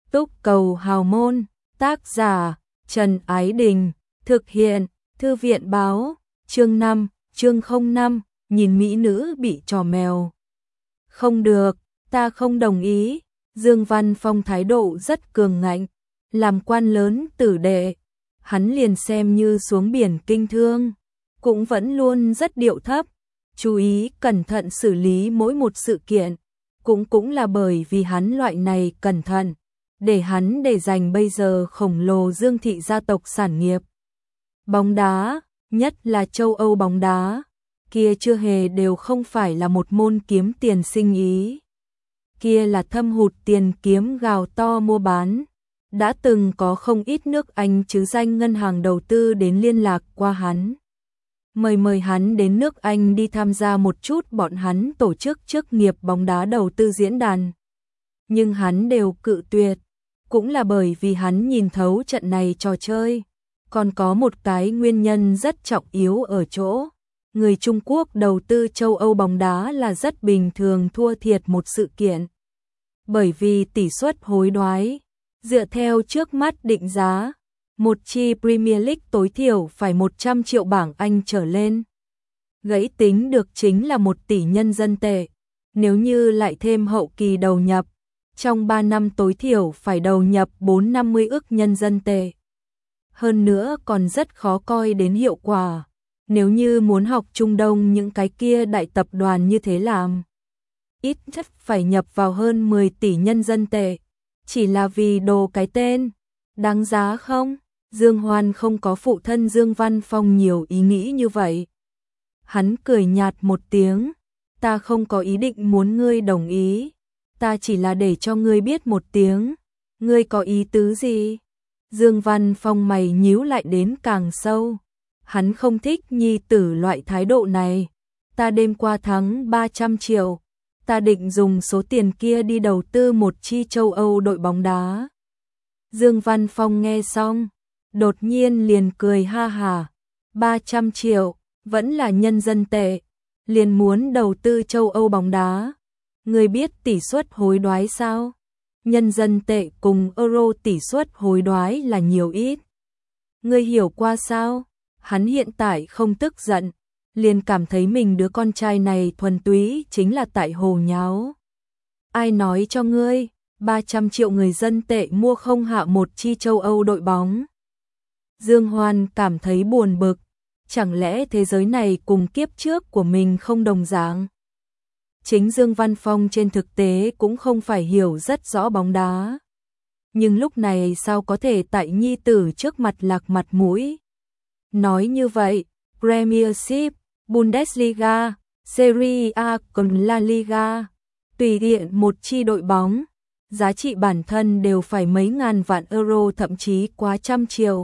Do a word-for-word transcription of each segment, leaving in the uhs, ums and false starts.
Túc Cầu Hào Môn, tác giả Trần Ái Đình, thực hiện Thư viện Báo, chương năm, chương không năm, nhìn mỹ nữ bị trò mèo. Không được, ta không đồng ý. Dương Văn Phong thái độ rất cường ngạnh, làm quan lớn tử đệ, hắn liền xem như xuống biển kinh thương, cũng vẫn luôn rất điệu thấp, chú ý cẩn thận xử lý mỗi một sự kiện, cũng cũng là bởi vì hắn loại này cẩn thận, để hắn để dành bây giờ khổng lồ Dương thị gia tộc sản nghiệp. Bóng đá, nhất là châu Âu bóng đá, kia chưa hề đều không phải là một môn kiếm tiền sinh ý. Kia là thâm hụt tiền kiếm gào to mua bán. Đã từng có không ít nước Anh chứ danh ngân hàng đầu tư đến liên lạc qua hắn. Mời mời hắn đến nước Anh đi tham gia một chút bọn hắn tổ chức chức nghiệp bóng đá đầu tư diễn đàn. Nhưng hắn đều cự tuyệt, cũng là bởi vì hắn nhìn thấu trận này trò chơi. Còn có một cái nguyên nhân rất trọng yếu ở chỗ, người Trung Quốc đầu tư châu Âu bóng đá là rất bình thường thua thiệt một sự kiện. Bởi vì tỷ suất hối đoái, dựa theo trước mắt định giá, một chi Premier League tối thiểu phải một trăm triệu bảng Anh trở lên. Gãy tính được chính là một tỷ nhân dân tệ, nếu như lại thêm hậu kỳ đầu nhập, trong ba năm tối thiểu phải đầu nhập bốn trăm năm mươi ức nhân dân tệ. Hơn nữa còn rất khó coi đến hiệu quả, nếu như muốn học Trung Đông những cái kia đại tập đoàn như thế làm. Ít nhất phải nhập vào hơn mười tỷ nhân dân tệ, chỉ là vì đồ cái tên, đáng giá không? Dương Hoan không có phụ thân Dương Văn Phong nhiều ý nghĩ như vậy. Hắn cười nhạt một tiếng, ta không có ý định muốn ngươi đồng ý, ta chỉ là để cho ngươi biết một tiếng, ngươi có ý tứ gì? Dương Văn Phong mày nhíu lại đến càng sâu, hắn không thích nhi tử loại thái độ này, ta đêm qua thắng ba trăm triệu. Ta định dùng số tiền kia đi đầu tư một chi châu Âu đội bóng đá. Dương Văn Phong nghe xong, đột nhiên liền cười ha hà, ba trăm triệu, vẫn là nhân dân tệ, liền muốn đầu tư châu Âu bóng đá. Người biết tỷ suất hối đoái sao? Nhân dân tệ cùng euro tỷ suất hối đoái là nhiều ít. Người hiểu qua sao? Hắn hiện tại không tức giận, liền cảm thấy mình đứa con trai này thuần túy chính là tại hồ nháo. Ai nói cho ngươi, ba trăm triệu người dân tệ mua không hạ một chi châu Âu đội bóng. Dương Hoan cảm thấy buồn bực, chẳng lẽ thế giới này cùng kiếp trước của mình không đồng dạng? Chính Dương Văn Phong trên thực tế cũng không phải hiểu rất rõ bóng đá. Nhưng lúc này sao có thể tại nhi tử trước mặt lạc mặt mũi? Nói như vậy, Premiership, Bundesliga, Serie A còn La Liga, tùy tiện một chi đội bóng, giá trị bản thân đều phải mấy ngàn vạn euro thậm chí quá trăm triệu.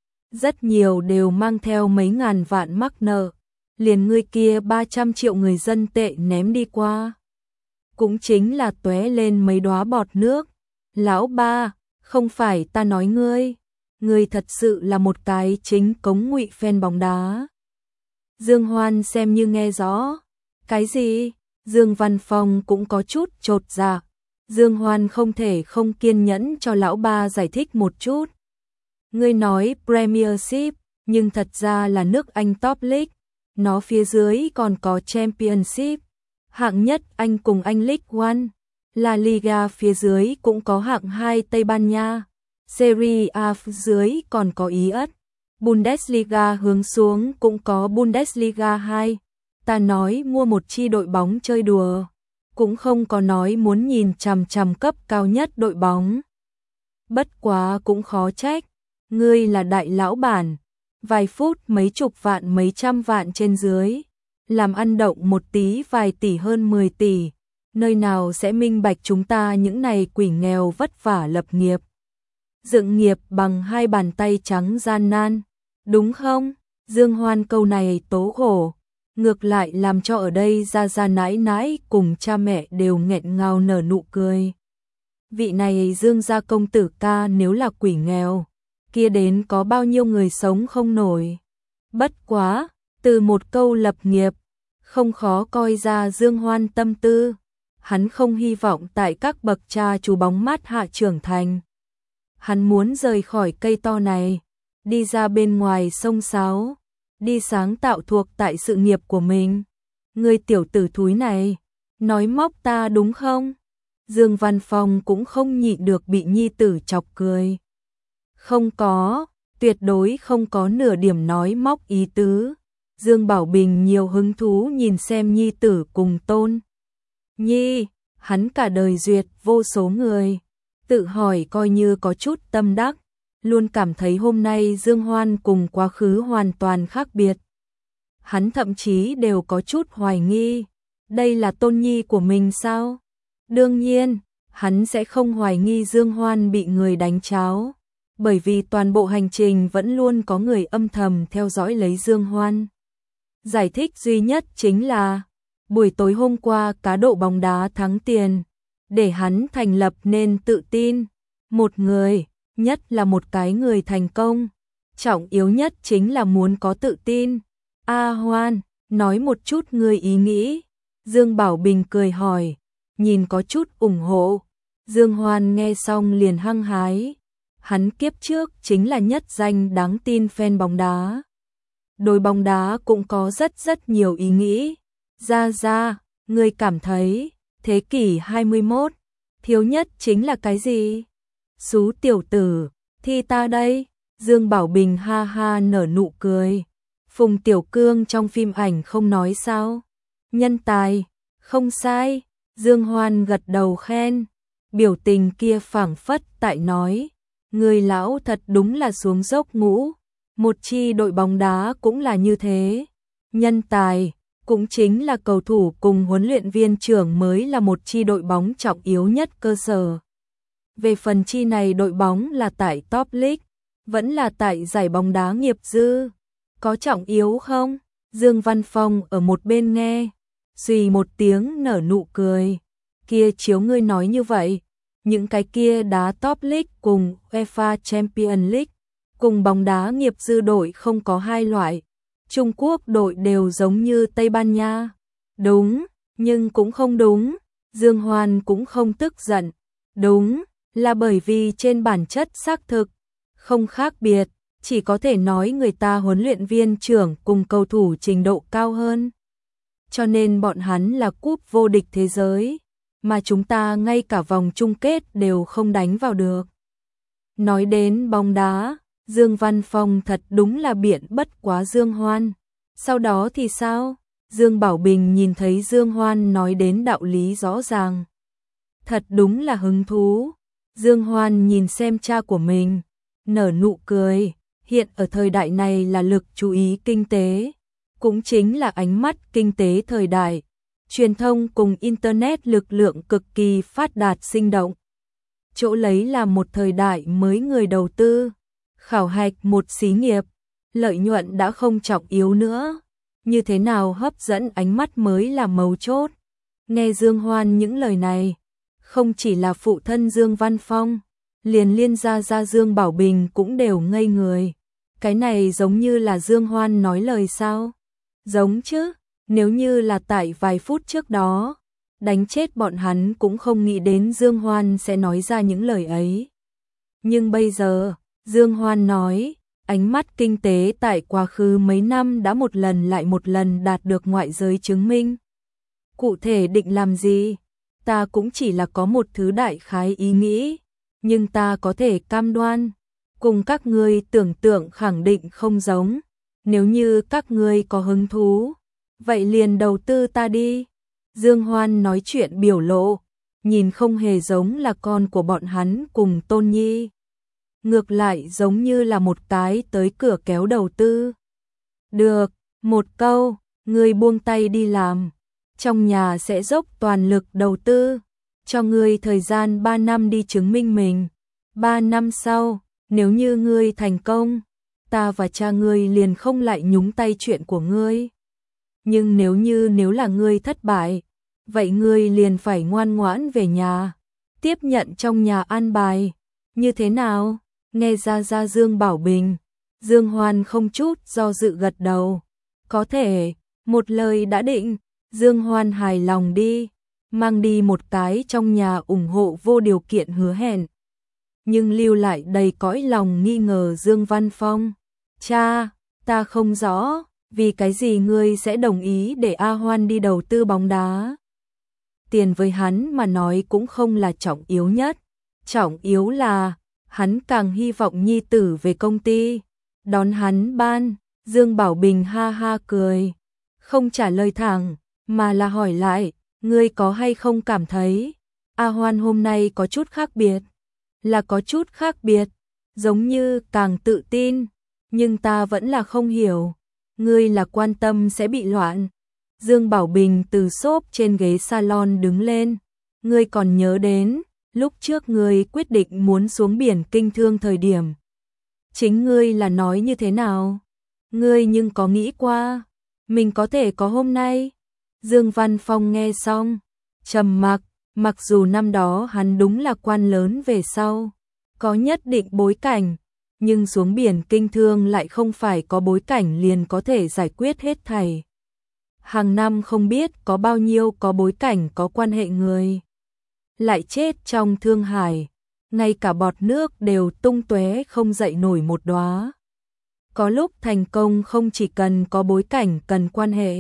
Rất nhiều đều mang theo mấy ngàn vạn mắc nợ, liền người kia ba trăm triệu người dân tệ ném đi qua. Cũng chính là tóe lên mấy đóa bọt nước. Lão ba, không phải ta nói ngươi, ngươi thật sự là một cái chính cống ngụy fan bóng đá. Dương Hoan xem như nghe rõ. Cái gì? Dương Văn Phong cũng có chút chột dạ. Dương Hoan không thể không kiên nhẫn cho lão ba giải thích một chút. Ngươi nói Premiership, nhưng thật ra là nước Anh Top League. Nó phía dưới còn có Championship, hạng nhất Anh cùng Anh League One. La Liga phía dưới cũng có hạng hai Tây Ban Nha. Serie A phía dưới còn có Ý Ất. Bundesliga hướng xuống cũng có Bundesliga hai. Ta nói mua một chi đội bóng chơi đùa, cũng không có nói muốn nhìn chằm chằm cấp cao nhất đội bóng. Bất quá cũng khó trách, ngươi là đại lão bản, vài phút mấy chục vạn mấy trăm vạn trên dưới, làm ăn động một tí vài tỷ hơn mười tỷ, nơi nào sẽ minh bạch chúng ta những này quỷ nghèo vất vả lập nghiệp. Dựng nghiệp bằng hai bàn tay trắng gian nan, đúng không? Dương Hoan câu này tố khổ, ngược lại làm cho ở đây gia gia nãi nãi cùng cha mẹ đều nghẹn ngào nở nụ cười. Vị này Dương gia công tử ca nếu là quỷ nghèo, kia đến có bao nhiêu người sống không nổi. Bất quá, từ một câu lập nghiệp, không khó coi ra Dương Hoan tâm tư. Hắn không hy vọng tại các bậc cha chú bóng mát hạ trưởng thành, Hắn muốn rời khỏi cây to này, đi ra bên ngoài sông sáo, đi sáng tạo thuộc tại sự nghiệp của mình. Ngươi tiểu tử thúi này, nói móc ta đúng không? Dương Văn Phong cũng không nhịn được bị nhi tử chọc cười. Không có, tuyệt đối không có nửa điểm nói móc ý tứ. Dương Bảo Bình nhiều hứng thú nhìn xem nhi tử cùng Tôn Nhi, hắn cả đời duyệt vô số người, tự hỏi coi như có chút tâm đắc, luôn cảm thấy hôm nay Dương Hoan cùng quá khứ hoàn toàn khác biệt. Hắn thậm chí đều có chút hoài nghi, đây là Tôn Nhi của mình sao? Đương nhiên, hắn sẽ không hoài nghi Dương Hoan bị người đánh cháo, bởi vì toàn bộ hành trình vẫn luôn có người âm thầm theo dõi lấy Dương Hoan. Giải thích duy nhất chính là, buổi tối hôm qua cá độ bóng đá thắng tiền, để hắn thành lập nên tự tin. Một người, nhất là một cái người thành công, trọng yếu nhất chính là muốn có tự tin. A Hoan, nói một chút người ý nghĩ. Dương Bảo Bình cười hỏi, nhìn có chút ủng hộ. Dương Hoan nghe xong liền hăng hái. Hắn kiếp trước chính là nhất danh đáng tin fan bóng đá. Đối bóng đá cũng có rất rất nhiều ý nghĩ. Ra ra, người cảm thấy, thế kỷ hai mươi mốt, thiếu nhất chính là cái gì? Xú tiểu tử, thì ta đây. Dương Bảo Bình ha ha nở nụ cười. Phùng Tiểu Cương trong phim ảnh không nói sao? Nhân tài, không sai. Dương Hoan gật đầu khen. Biểu tình kia phảng phất tại nói, người lão thật đúng là xuống dốc ngũ. Một chi đội bóng đá cũng là như thế. Nhân tài, cũng chính là cầu thủ cùng huấn luyện viên trưởng mới là một chi đội bóng trọng yếu nhất cơ sở. Về phần chi này đội bóng là tại Top League, vẫn là tại giải bóng đá nghiệp dư. Có trọng yếu không? Dương Văn Phong ở một bên nghe, xùy một tiếng nở nụ cười. Kia chiếu ngươi nói như vậy, những cái kia đá Top League cùng UEFA Champions League, cùng bóng đá nghiệp dư đội không có hai loại. Trung Quốc đội đều giống như Tây Ban Nha. Đúng, nhưng cũng không đúng. Dương Hoan cũng không tức giận. Đúng, là bởi vì trên bản chất xác thực không khác biệt, chỉ có thể nói người ta huấn luyện viên trưởng cùng cầu thủ trình độ cao hơn. Cho nên bọn hắn là cúp vô địch thế giới, mà chúng ta ngay cả vòng chung kết đều không đánh vào được. Nói đến bóng đá, Dương Văn Phong thật đúng là biện bất quá Dương Hoan. Sau đó thì sao? Dương Bảo Bình nhìn thấy Dương Hoan nói đến đạo lý rõ ràng. Thật đúng là hứng thú. Dương Hoan nhìn xem cha của mình, nở nụ cười. Hiện ở thời đại này là lực chú ý kinh tế, cũng chính là ánh mắt kinh tế thời đại. Truyền thông cùng Internet lực lượng cực kỳ phát đạt sinh động. Chỗ lấy là một thời đại mới người đầu tư, khảo hạch một xí nghiệp, lợi nhuận đã không trọng yếu nữa. Như thế nào hấp dẫn ánh mắt mới là mấu chốt. Nghe Dương Hoan những lời này, không chỉ là phụ thân Dương Văn Phong, liền liên gia gia Dương Bảo Bình cũng đều ngây người. Cái này giống như là Dương Hoan nói lời sao? Giống chứ, nếu như là tại vài phút trước đó, đánh chết bọn hắn cũng không nghĩ đến Dương Hoan sẽ nói ra những lời ấy. Nhưng bây giờ, Dương Hoan nói, ánh mắt kinh tế tại quá khứ mấy năm đã một lần lại một lần đạt được ngoại giới chứng minh. Cụ thể định làm gì? Ta cũng chỉ là có một thứ đại khái ý nghĩ, nhưng ta có thể cam đoan, cùng các ngươi tưởng tượng khẳng định không giống. Nếu như các ngươi có hứng thú, vậy liền đầu tư ta đi. Dương Hoan nói chuyện biểu lộ, nhìn không hề giống là con của bọn hắn cùng Tôn Nhi. Ngược lại giống như là một cái tới cửa kéo đầu tư. Được, một câu, ngươi buông tay đi làm. Trong nhà sẽ dốc toàn lực đầu tư, cho ngươi thời gian ba năm đi chứng minh mình. ba năm sau, nếu như ngươi thành công, ta và cha ngươi liền không lại nhúng tay chuyện của ngươi. Nhưng nếu như nếu là ngươi thất bại, vậy ngươi liền phải ngoan ngoãn về nhà, tiếp nhận trong nhà an bài. Như thế nào? Nghe ra ra Dương Bảo Bình, Dương Hoan không chút do dự gật đầu. Có thể, một lời đã định. Dương Hoan hài lòng đi, mang đi một cái trong nhà ủng hộ vô điều kiện hứa hẹn. nhưng lưu lại đầy cõi lòng nghi ngờ Dương Văn Phong. Cha, ta không rõ, vì cái gì ngươi sẽ đồng ý để A Hoan đi đầu tư bóng đá? Tiền với hắn mà nói cũng không là trọng yếu nhất. Trọng yếu là, hắn càng hy vọng nhi tử về công ty. Đón hắn ban, Dương Bảo Bình ha ha cười. Không trả lời thẳng, mà là hỏi lại, ngươi có hay không cảm thấy A Hoan hôm nay có chút khác biệt? Là có chút khác biệt, giống như càng tự tin, nhưng ta vẫn là không hiểu. Ngươi là quan tâm sẽ bị loạn. Dương Bảo Bình từ xốp trên ghế salon đứng lên. Ngươi còn nhớ đến, lúc trước ngươi quyết định muốn xuống biển kinh thương thời điểm. Chính ngươi là nói như thế nào? Ngươi nhưng có nghĩ qua, mình có thể có hôm nay? Dương Văn Phong nghe xong, trầm mặc, mặc dù năm đó hắn đúng là quan lớn về sau, có nhất định bối cảnh, nhưng xuống biển kinh thương lại không phải có bối cảnh liền có thể giải quyết hết thảy. Hàng năm không biết có bao nhiêu có bối cảnh có quan hệ người lại chết trong thương hải, ngay cả bọt nước đều tung tóe không dậy nổi một đóa. Có lúc thành công không chỉ cần có bối cảnh, cần quan hệ.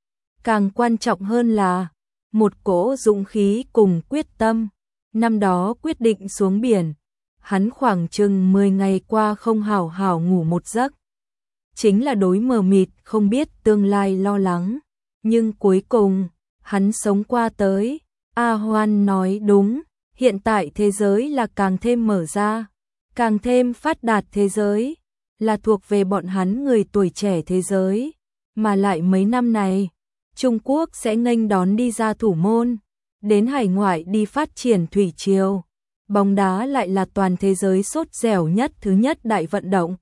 Càng quan trọng hơn là một cỗ dũng khí cùng quyết tâm. Năm đó quyết định xuống biển, hắn khoảng chừng mười ngày qua không hảo hảo ngủ một giấc. Chính là đối mờ mịt, không biết tương lai, lo lắng. Nhưng cuối cùng, hắn sống qua tới. A Hoan nói đúng, hiện tại thế giới là càng thêm mở ra, càng thêm phát đạt thế giới, là thuộc về bọn hắn người tuổi trẻ thế giới. Mà lại mấy năm này, Trung Quốc sẽ nghênh đón đi ra thủ môn, đến hải ngoại đi phát triển thủy triều. Bóng đá lại là toàn thế giới sốt dẻo nhất thứ nhất đại vận động.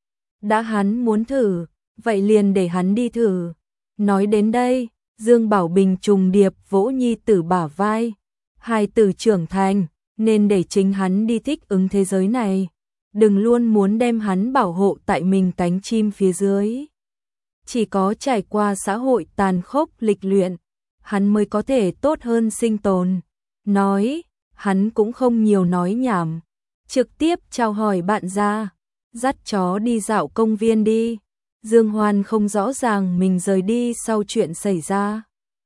Đã hắn muốn thử, vậy liền để hắn đi thử. Nói đến đây, Dương Bảo Bình trùng điệp vỗ nhi tử bả vai. Hai tử trưởng thành, nên để chính hắn đi thích ứng thế giới này. Đừng luôn muốn đem hắn bảo hộ tại mình cánh chim phía dưới. Chỉ có trải qua xã hội tàn khốc lịch luyện, hắn mới có thể tốt hơn sinh tồn. Nói, hắn cũng không nhiều nói nhảm, trực tiếp chào hỏi bạn ra, dắt chó đi dạo công viên đi. Dương Hoan không rõ ràng mình rời đi sau chuyện xảy ra.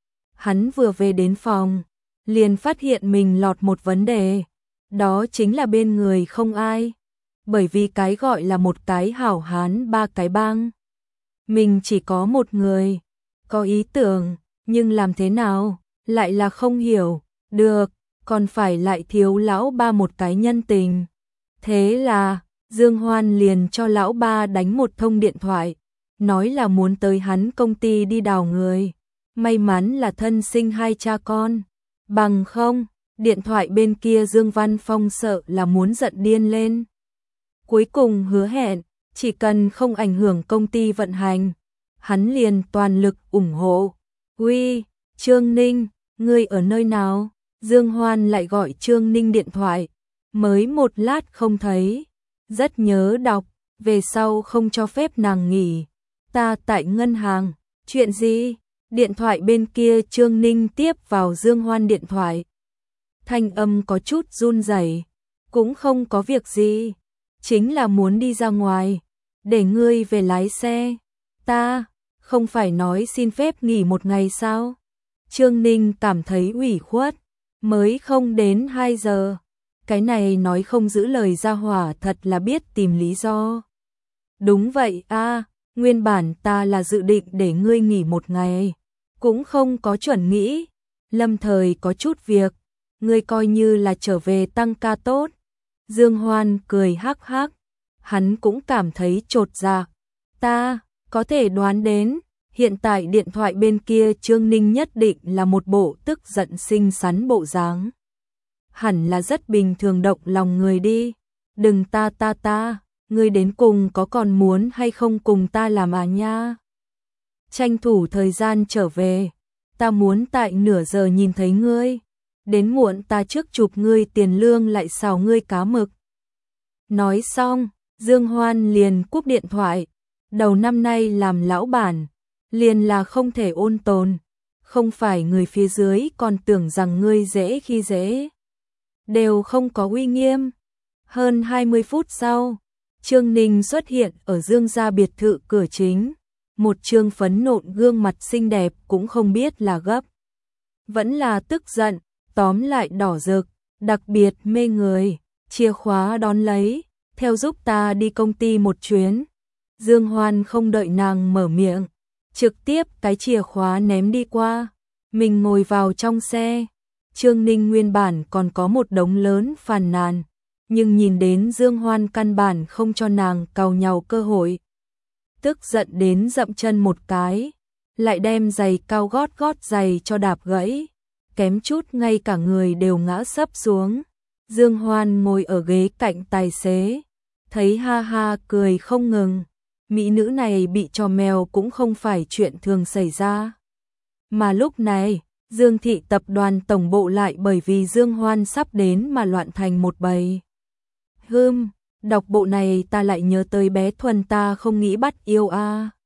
Hắn vừa về đến phòng, liền phát hiện mình lọt một vấn đề, đó chính là bên người không ai. Bởi vì cái gọi là một cái hảo hán ba cái bang. Mình chỉ có một người, có ý tưởng, nhưng làm thế nào, lại là không hiểu, được, còn phải lại thiếu lão ba một cái nhân tình. Thế là, Dương Hoan liền cho lão ba đánh một thông điện thoại, nói là muốn tới hắn công ty đi đào người. May mắn là thân sinh hai cha con, bằng không, điện thoại bên kia Dương Văn Phong sợ là muốn giận điên lên. Cuối cùng hứa hẹn, chỉ cần không ảnh hưởng công ty vận hành, hắn liền toàn lực ủng hộ. Uy, Trương Ninh, ngươi ở nơi nào? Dương Hoan lại gọi Trương Ninh điện thoại, mới một lát không thấy, rất nhớ đọc, về sau không cho phép nàng nghỉ. Ta tại ngân hàng, chuyện gì? Điện thoại bên kia Trương Ninh tiếp vào Dương Hoan điện thoại. Thanh âm có chút run rẩy, cũng không có việc gì, chính là muốn đi ra ngoài, để ngươi về lái xe. Ta, không phải nói xin phép nghỉ một ngày sao? Trương Ninh cảm thấy ủy khuất, mới không đến hai giờ. Cái này nói không giữ lời ra hỏa thật là biết tìm lý do. Đúng vậy a, nguyên bản ta là dự định để ngươi nghỉ một ngày, cũng không có chuẩn nghĩ, lâm thời có chút việc, ngươi coi như là trở về tăng ca tốt. Dương Hoan cười hắc hắc, hắn cũng cảm thấy chột dạ. Ta có thể đoán đến, hiện tại điện thoại bên kia Trương Ninh nhất định là một bộ tức giận xinh xắn bộ dáng. Hẳn là rất bình thường động lòng người đi. Đừng ta ta ta, ngươi đến cùng có còn muốn hay không cùng ta làm à nha? Tranh thủ thời gian trở về, ta muốn tại nửa giờ nhìn thấy ngươi. Đến muộn ta trước chụp ngươi tiền lương lại xào ngươi cá mực. Nói xong, Dương Hoan liền cúp điện thoại. Đầu năm nay làm lão bản, liền là không thể ôn tồn. Không phải người phía dưới còn tưởng rằng ngươi dễ khi dễ. Đều không có uy nghiêm. Hơn hai mươi phút sau, Trương Ninh xuất hiện ở Dương gia biệt thự cửa chính, một trương phấn nộn gương mặt xinh đẹp cũng không biết là gấp, vẫn là tức giận, tóm lại đỏ rực, đặc biệt mê người, chìa khóa đón lấy, theo giúp ta đi công ty một chuyến. Dương Hoan không đợi nàng mở miệng, trực tiếp cái chìa khóa ném đi qua, mình ngồi vào trong xe. Trương Ninh nguyên bản còn có một đống lớn phàn nàn, nhưng nhìn đến Dương Hoan căn bản không cho nàng càu nhàu cơ hội. Tức giận đến dậm chân một cái, lại đem giày cao gót gót giày cho đạp gãy, kém chút ngay cả người đều ngã sấp xuống. Dương Hoan ngồi ở ghế cạnh tài xế, thấy ha ha cười không ngừng, mỹ nữ này bị trò mèo cũng không phải chuyện thường xảy ra. Mà lúc này, Dương thị tập đoàn tổng bộ lại bởi vì Dương Hoan sắp đến mà loạn thành một bầy. Hừm, đọc bộ này ta lại nhớ tới bé Thuần ta không nghĩ bắt yêu a. À.